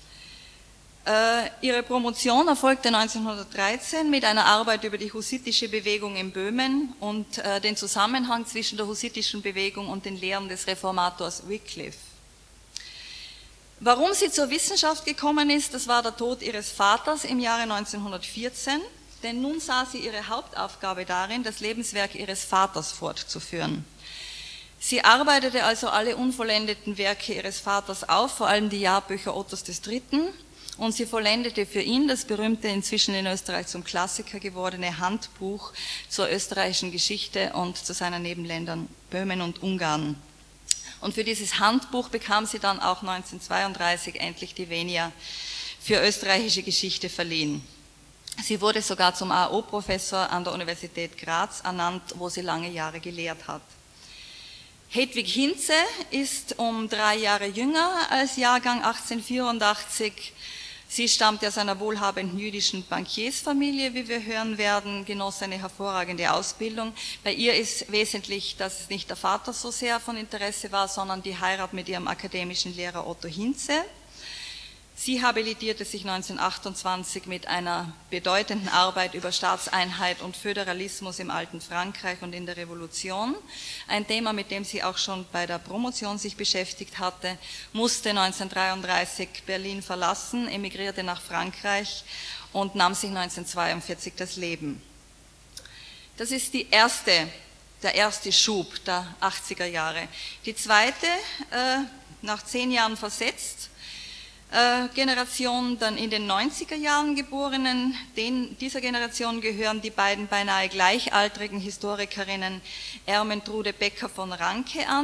Ihre Promotion erfolgte 1913 mit einer Arbeit über die hussitische Bewegung in Böhmen und den Zusammenhang zwischen der hussitischen Bewegung und den Lehren des Reformators Wycliffe. Warum sie zur Wissenschaft gekommen ist, das war der Tod ihres Vaters im Jahre 1914, denn nun sah sie ihre Hauptaufgabe darin, das Lebenswerk ihres Vaters fortzuführen. Sie arbeitete also alle unvollendeten Werke ihres Vaters auf, vor allem die Jahrbücher Ottos III., und sie vollendete für ihn das berühmte, inzwischen in Österreich zum Klassiker gewordene Handbuch zur österreichischen Geschichte und zu seinen Nebenländern Böhmen und Ungarn. Und für dieses Handbuch bekam sie dann auch 1932 endlich die Venia für österreichische Geschichte verliehen. Sie wurde sogar zum AO-Professor an der Universität Graz ernannt, wo sie lange Jahre gelehrt hat. Hedwig Hinze ist um 3 Jahre jünger als Jahrgang 1884. Sie stammt aus einer wohlhabenden jüdischen Bankiersfamilie, wie wir hören werden, genoss eine hervorragende Ausbildung. Bei ihr ist wesentlich, dass es nicht der Vater so sehr von Interesse war, sondern die Heirat mit ihrem akademischen Lehrer Otto Hinze. Sie habilitierte sich 1928 mit einer bedeutenden Arbeit über Staatseinheit und Föderalismus im alten Frankreich und in der Revolution. Ein Thema, mit dem sie auch schon bei der Promotion sich beschäftigt hatte, musste 1933 Berlin verlassen, emigrierte nach Frankreich und nahm sich 1942 das Leben. Das ist der erste Schub der 80er Jahre. Die zweite, nach 10 Jahren versetzt, Generation, dann in den 90er Jahren Geborenen. Dieser Generation gehören die beiden beinahe gleichaltrigen Historikerinnen Ermentrude Becker von Ranke an,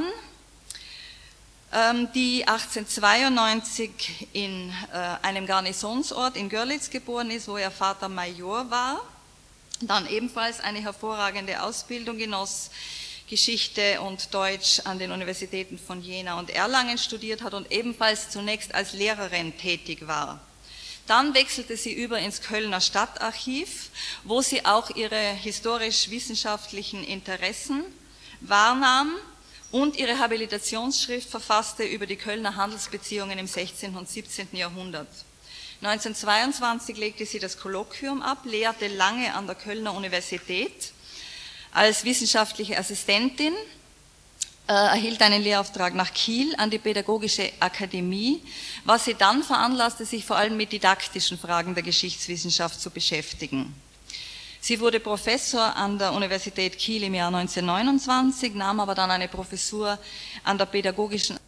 die 1892 in einem Garnisonsort in Görlitz geboren ist, wo ihr Vater Major war, dann ebenfalls eine hervorragende Ausbildung genoss, Geschichte und Deutsch an den Universitäten von Jena und Erlangen studiert hat und ebenfalls zunächst als Lehrerin tätig war. Dann wechselte sie über ins Kölner Stadtarchiv, wo sie auch ihre historisch-wissenschaftlichen Interessen wahrnahm und ihre Habilitationsschrift verfasste über die Kölner Handelsbeziehungen im 16. und 17. Jahrhundert. 1922 legte sie das Kolloquium ab, lehrte lange an der Kölner Universität als wissenschaftliche Assistentin, erhielt einen Lehrauftrag nach Kiel an die Pädagogische Akademie, was sie dann veranlasste, sich vor allem mit didaktischen Fragen der Geschichtswissenschaft zu beschäftigen. Sie wurde Professor an der Universität Kiel im Jahr 1929, nahm aber dann eine Professur an der Pädagogischen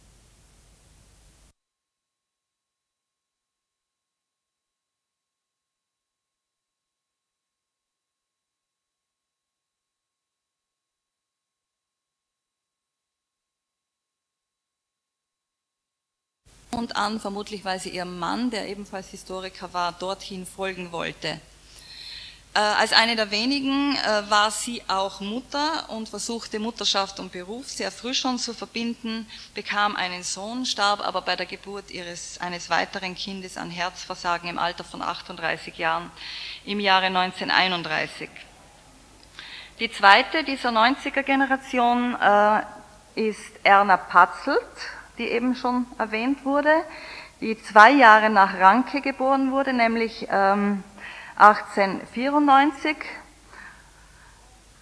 und an, vermutlich weil sie ihrem Mann, der ebenfalls Historiker war, dorthin folgen wollte. Als eine der wenigen war sie auch Mutter und versuchte Mutterschaft und Beruf sehr früh schon zu verbinden, bekam einen Sohn, starb aber bei der Geburt eines weiteren Kindes an Herzversagen im Alter von 38 Jahren im Jahre 1931. Die zweite dieser 90er-Generation ist Erna Patzelt, die eben schon erwähnt wurde, die 2 Jahre nach Ranke geboren wurde, nämlich 1894.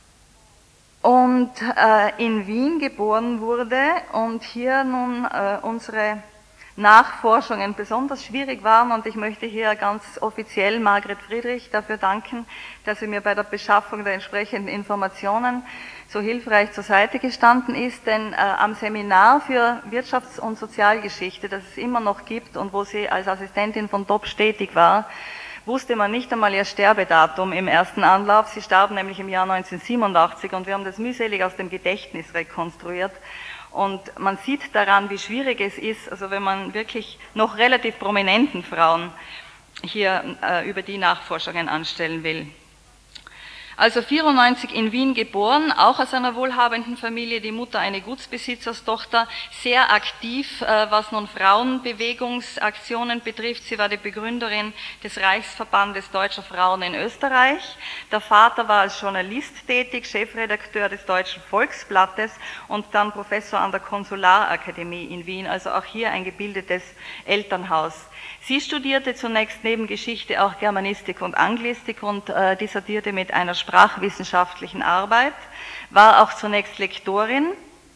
und in Wien geboren wurde und hier nun unsere Nachforschungen besonders schwierig waren, und ich möchte hier ganz offiziell Margret Friedrich dafür danken, dass sie mir bei der Beschaffung der entsprechenden Informationen so hilfreich zur Seite gestanden ist, denn am Seminar für Wirtschafts- und Sozialgeschichte, das es immer noch gibt und wo sie als Assistentin von Dobsch tätig war, wusste man nicht einmal ihr Sterbedatum im ersten Anlauf. Sie starb nämlich im Jahr 1987 und wir haben das mühselig aus dem Gedächtnis rekonstruiert. Und man sieht daran, wie schwierig es ist, also wenn man wirklich noch relativ prominenten Frauen hier über die Nachforschungen anstellen will. Also 94 in Wien geboren, auch aus einer wohlhabenden Familie, die Mutter eine Gutsbesitzerstochter, sehr aktiv, was nun Frauenbewegungsaktionen betrifft. Sie war die Begründerin des Reichsverbandes Deutscher Frauen in Österreich. Der Vater war als Journalist tätig, Chefredakteur des Deutschen Volksblattes und dann Professor an der Konsularakademie in Wien, also auch hier ein gebildetes Elternhaus. Sie studierte zunächst neben Geschichte auch Germanistik und Anglistik und dissertierte mit einer sprachwissenschaftlichen Arbeit, war auch zunächst Lektorin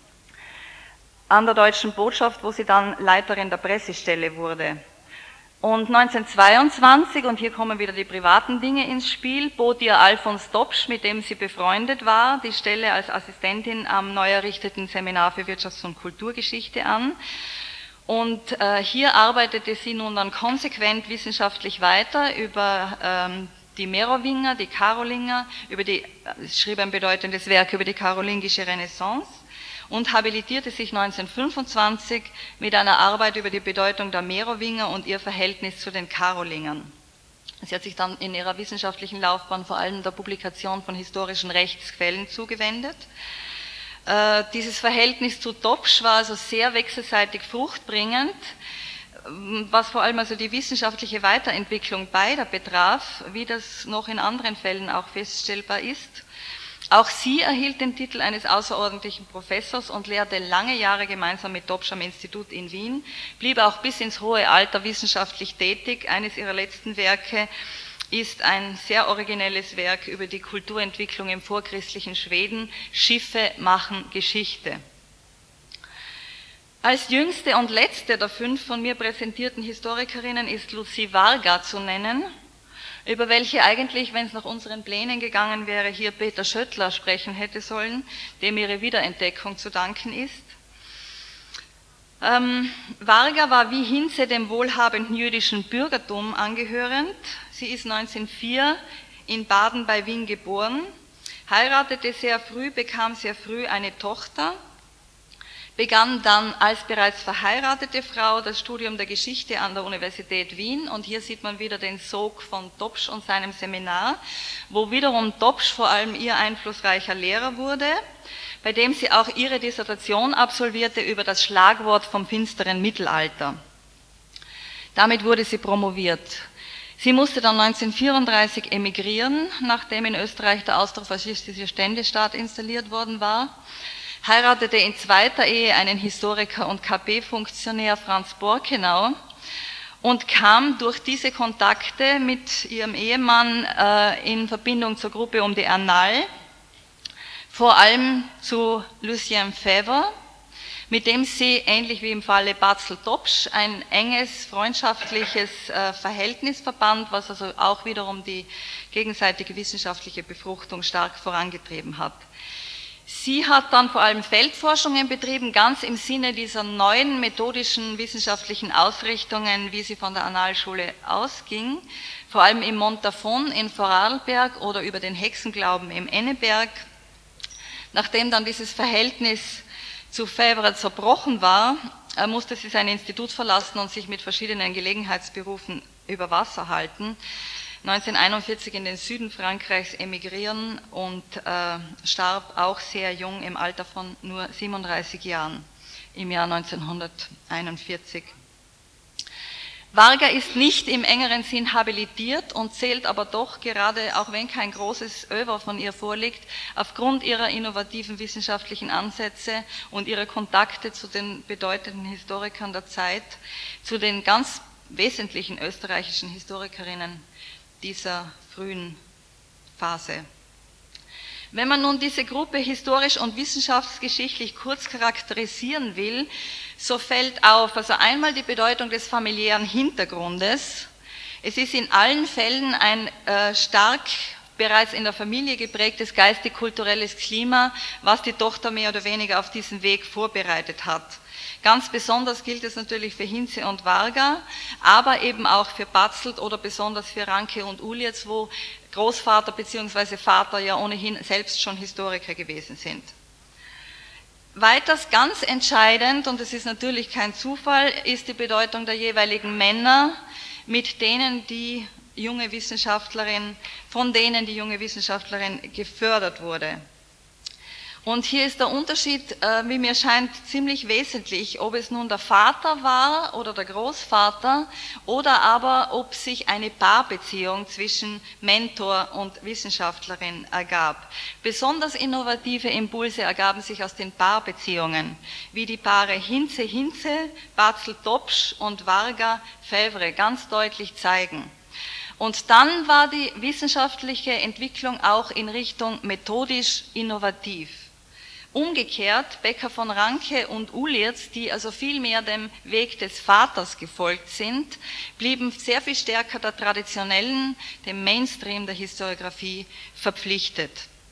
an der Deutschen Botschaft, wo sie dann Leiterin der Pressestelle wurde. Und 1922, und hier kommen wieder die privaten Dinge ins Spiel, bot ihr Alfons Dobsch, mit dem sie befreundet war, die Stelle als Assistentin am neu errichteten Seminar für Wirtschafts- und Kulturgeschichte an. Und hier arbeitete sie nun dann konsequent wissenschaftlich weiter über die Merowinger, die Karolinger, schrieb ein bedeutendes Werk über die karolingische Renaissance und habilitierte sich 1925 mit einer Arbeit über die Bedeutung der Merowinger und ihr Verhältnis zu den Karolingern. Sie hat sich dann in ihrer wissenschaftlichen Laufbahn vor allem der Publikation von historischen Rechtsquellen zugewendet. Dieses Verhältnis zu Dobsch war also sehr wechselseitig fruchtbringend, was vor allem also die wissenschaftliche Weiterentwicklung beider betraf, wie das noch in anderen Fällen auch feststellbar ist. Auch sie erhielt den Titel eines außerordentlichen Professors und lehrte lange Jahre gemeinsam mit Dobsch am Institut in Wien, blieb auch bis ins hohe Alter wissenschaftlich tätig. Eines ihrer letzten Werke ist ein sehr originelles Werk über die Kulturentwicklung im vorchristlichen Schweden, Schiffe machen Geschichte. Als jüngste und letzte der 5 von mir präsentierten Historikerinnen ist Lucie Varga zu nennen, über welche eigentlich, wenn es nach unseren Plänen gegangen wäre, hier Peter Schöttler sprechen hätte sollen, dem ihre Wiederentdeckung zu danken ist. Varga war wie Hinze dem wohlhabenden jüdischen Bürgertum angehörend. Sie ist 1904 in Baden bei Wien geboren, heiratete sehr früh, bekam sehr früh eine Tochter, begann dann als bereits verheiratete Frau das Studium der Geschichte an der Universität Wien, und hier sieht man wieder den Sog von Dobsch und seinem Seminar, wo wiederum Dobsch vor allem ihr einflussreicher Lehrer wurde, bei dem sie auch ihre Dissertation absolvierte über das Schlagwort vom finsteren Mittelalter. Damit wurde sie promoviert. Sie musste dann 1934 emigrieren, nachdem in Österreich der austrofaschistische Ständestaat installiert worden war, heiratete in zweiter Ehe einen Historiker und KP-Funktionär Franz Borkenau und kam durch diese Kontakte mit ihrem Ehemann in Verbindung zur Gruppe um die Annales, vor allem zu Lucien Febvre, mit dem sie, ähnlich wie im Falle Barzel-Dobsch, ein enges freundschaftliches Verhältnis verband, was also auch wiederum die gegenseitige wissenschaftliche Befruchtung stark vorangetrieben hat. Sie hat dann vor allem Feldforschungen betrieben, ganz im Sinne dieser neuen methodischen wissenschaftlichen Ausrichtungen, wie sie von der Annalschule ausging, vor allem im Montafon in Vorarlberg oder über den Hexenglauben im Enneberg. Nachdem dann dieses Verhältnis zu Febvre zerbrochen war, musste sie sein Institut verlassen und sich mit verschiedenen Gelegenheitsberufen über Wasser halten. 1941 in den Süden Frankreichs emigrieren und starb auch sehr jung im Alter von nur 37 Jahren im Jahr 1941. Varga ist nicht im engeren Sinn habilitiert und zählt aber doch gerade, auch wenn kein großes Oeuvre von ihr vorliegt, aufgrund ihrer innovativen wissenschaftlichen Ansätze und ihrer Kontakte zu den bedeutenden Historikern der Zeit, zu den ganz wesentlichen österreichischen Historikerinnen dieser frühen Phase. Wenn man nun diese Gruppe historisch und wissenschaftsgeschichtlich kurz charakterisieren will, so fällt auf, also einmal die Bedeutung des familiären Hintergrundes. Es ist in allen Fällen ein stark bereits in der Familie geprägtes geistig-kulturelles Klima, was die Tochter mehr oder weniger auf diesen Weg vorbereitet hat. Ganz besonders gilt es natürlich für Hinze und Varga, aber eben auch für Batzelt oder besonders für Ranke und Uliez, wo Großvater bzw. Vater ja ohnehin selbst schon Historiker gewesen sind. Weiters ganz entscheidend, und es ist natürlich kein Zufall, ist die Bedeutung der jeweiligen Männer, mit denen die junge Wissenschaftlerin, von denen die junge Wissenschaftlerin gefördert wurde. Und hier ist der Unterschied, wie mir scheint, ziemlich wesentlich, ob es nun der Vater war oder der Großvater oder aber ob sich eine Paarbeziehung zwischen Mentor und Wissenschaftlerin ergab. Besonders innovative Impulse ergaben sich aus den Paarbeziehungen, wie die Paare Hinze-Hinze, Batzelt-Dobsch und Varga-Fevre ganz deutlich zeigen. Und dann war die wissenschaftliche Entwicklung auch in Richtung methodisch innovativ. Umgekehrt, Becker von Ranke und Uliez, die also viel mehr dem Weg des Vaters gefolgt sind, blieben sehr viel stärker der traditionellen, dem Mainstream der Historiographie verpflichtet.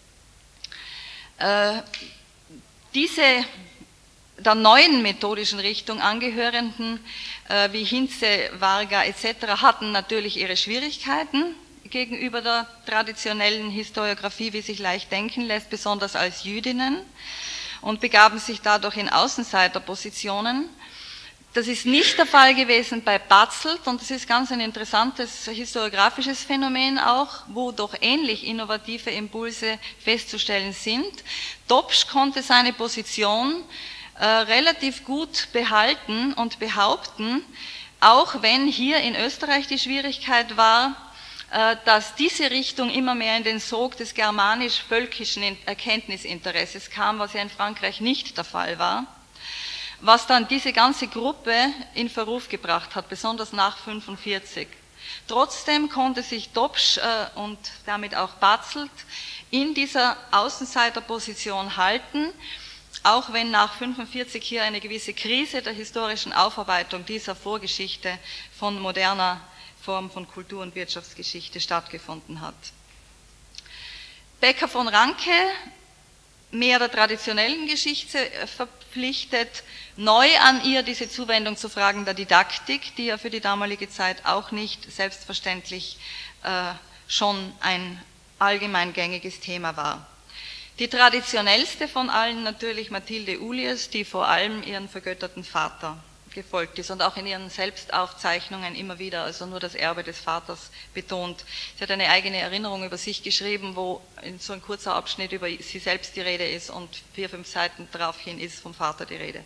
Diese der neuen methodischen Richtung angehörenden, wie Hinze, Varga etc., hatten natürlich ihre Schwierigkeiten gegenüber der traditionellen Historiographie, wie sich leicht denken lässt, besonders als Jüdinnen, und begaben sich dadurch in Außenseiterpositionen. Das ist nicht der Fall gewesen bei Batzelt, und das ist ganz ein interessantes historiografisches Phänomen auch, wo doch ähnlich innovative Impulse festzustellen sind. Dobsch konnte seine Position relativ gut behalten und behaupten, auch wenn hier in Österreich die Schwierigkeit war, dass diese Richtung immer mehr in den Sog des germanisch-völkischen Erkenntnisinteresses kam, was ja in Frankreich nicht der Fall war, was dann diese ganze Gruppe in Verruf gebracht hat, besonders nach 1945. Trotzdem konnte sich Dobsch und damit auch Batzelt in dieser Außenseiterposition halten, auch wenn nach 1945 hier eine gewisse Krise der historischen Aufarbeitung dieser Vorgeschichte von moderner Form von Kultur- und Wirtschaftsgeschichte stattgefunden hat. Becker von Ranke, mehr der traditionellen Geschichte verpflichtet, neu an ihr diese Zuwendung zu Fragen der Didaktik, die ja für die damalige Zeit auch nicht selbstverständlich schon ein allgemeingängiges Thema war. Die traditionellste von allen natürlich Mathilde Uliez, die vor allem ihren vergötterten Vater gefolgt ist und auch in ihren Selbstaufzeichnungen immer wieder, also nur das Erbe des Vaters betont. Sie hat eine eigene Erinnerung über sich geschrieben, wo in so ein kurzer Abschnitt über sie selbst die Rede ist und 4-5 Seiten daraufhin ist vom Vater die Rede.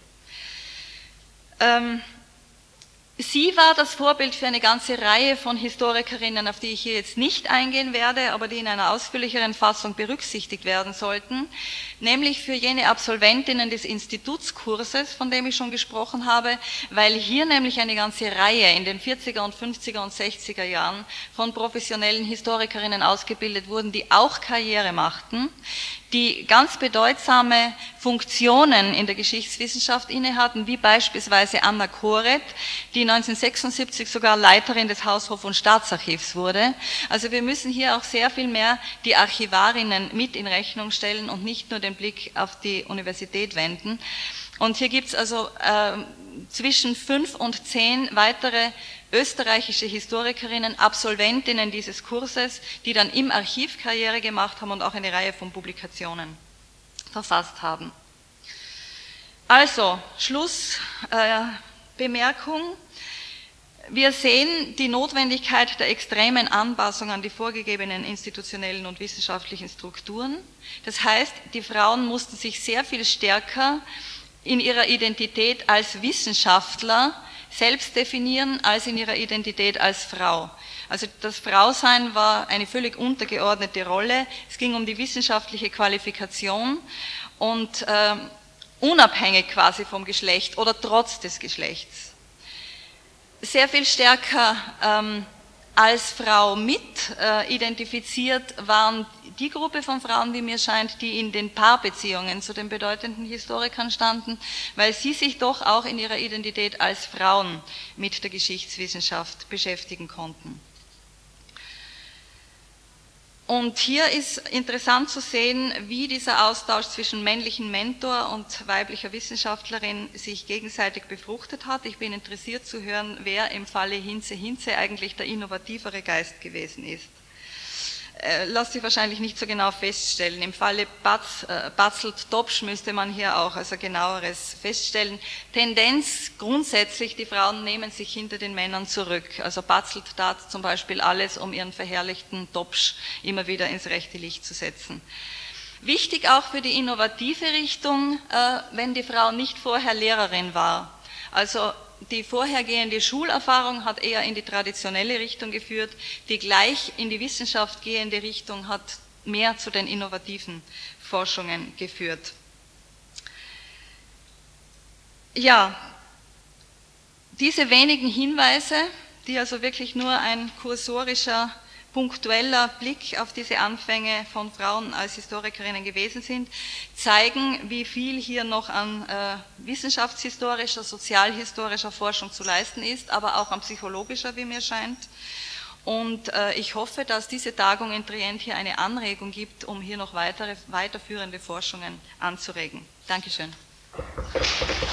Sie war das Vorbild für eine ganze Reihe von Historikerinnen, auf die ich hier jetzt nicht eingehen werde, aber die in einer ausführlicheren Fassung berücksichtigt werden sollten, nämlich für jene Absolventinnen des Institutskurses, von dem ich schon gesprochen habe, weil hier nämlich eine ganze Reihe in den 40er und 50er und 60er Jahren von professionellen Historikerinnen ausgebildet wurden, die auch Karriere machten, die ganz bedeutsame Funktionen in der Geschichtswissenschaft innehatten, wie beispielsweise Anna Koret, die 1976 sogar Leiterin des Haushof- und Staatsarchivs wurde. Also wir müssen hier auch sehr viel mehr die Archivarinnen mit in Rechnung stellen und nicht nur den Blick auf die Universität wenden. Und hier gibt es also zwischen 5 und 10 weitere österreichische Historikerinnen, Absolventinnen dieses Kurses, die dann im Archiv Karriere gemacht haben und auch eine Reihe von Publikationen verfasst haben. Also, Schlussbemerkung. Wir sehen die Notwendigkeit der extremen Anpassung an die vorgegebenen institutionellen und wissenschaftlichen Strukturen. Das heißt, die Frauen mussten sich sehr viel stärker in ihrer Identität als Wissenschaftler selbst definieren, als in ihrer Identität als Frau. Also das Frausein war eine völlig untergeordnete Rolle. Es ging um die wissenschaftliche Qualifikation und unabhängig quasi vom Geschlecht oder trotz des Geschlechts. Sehr viel stärker als Frau mit identifiziert waren die Gruppe von Frauen, wie mir scheint, die in den Paarbeziehungen zu den bedeutenden Historikern standen, weil sie sich doch auch in ihrer Identität als Frauen mit der Geschichtswissenschaft beschäftigen konnten. Und hier ist interessant zu sehen, wie dieser Austausch zwischen männlichem Mentor und weiblicher Wissenschaftlerin sich gegenseitig befruchtet hat. Ich bin interessiert zu hören, wer im Falle Hinze eigentlich der innovativere Geist gewesen ist. Lässt sich wahrscheinlich nicht so genau feststellen. Im Falle Batzelt-Topsch müsste man hier auch also genaueres feststellen. Tendenz grundsätzlich, die Frauen nehmen sich hinter den Männern zurück. Also Batzelt tat zum Beispiel alles, um ihren verherrlichten Topsch immer wieder ins rechte Licht zu setzen. Wichtig auch für die innovative Richtung, wenn die Frau nicht vorher Lehrerin war. Also die vorhergehende Schulerfahrung hat eher in die traditionelle Richtung geführt, die gleich in die Wissenschaft gehende Richtung hat mehr zu den innovativen Forschungen geführt. Ja, diese wenigen Hinweise, die also wirklich nur ein kursorischer, punktueller Blick auf diese Anfänge von Frauen als Historikerinnen gewesen sind, zeigen, wie viel hier noch an wissenschaftshistorischer, sozialhistorischer Forschung zu leisten ist, aber auch an psychologischer, wie mir scheint. Und ich hoffe, dass diese Tagung in Trient hier eine Anregung gibt, um hier noch weiterführende Forschungen anzuregen. Dankeschön.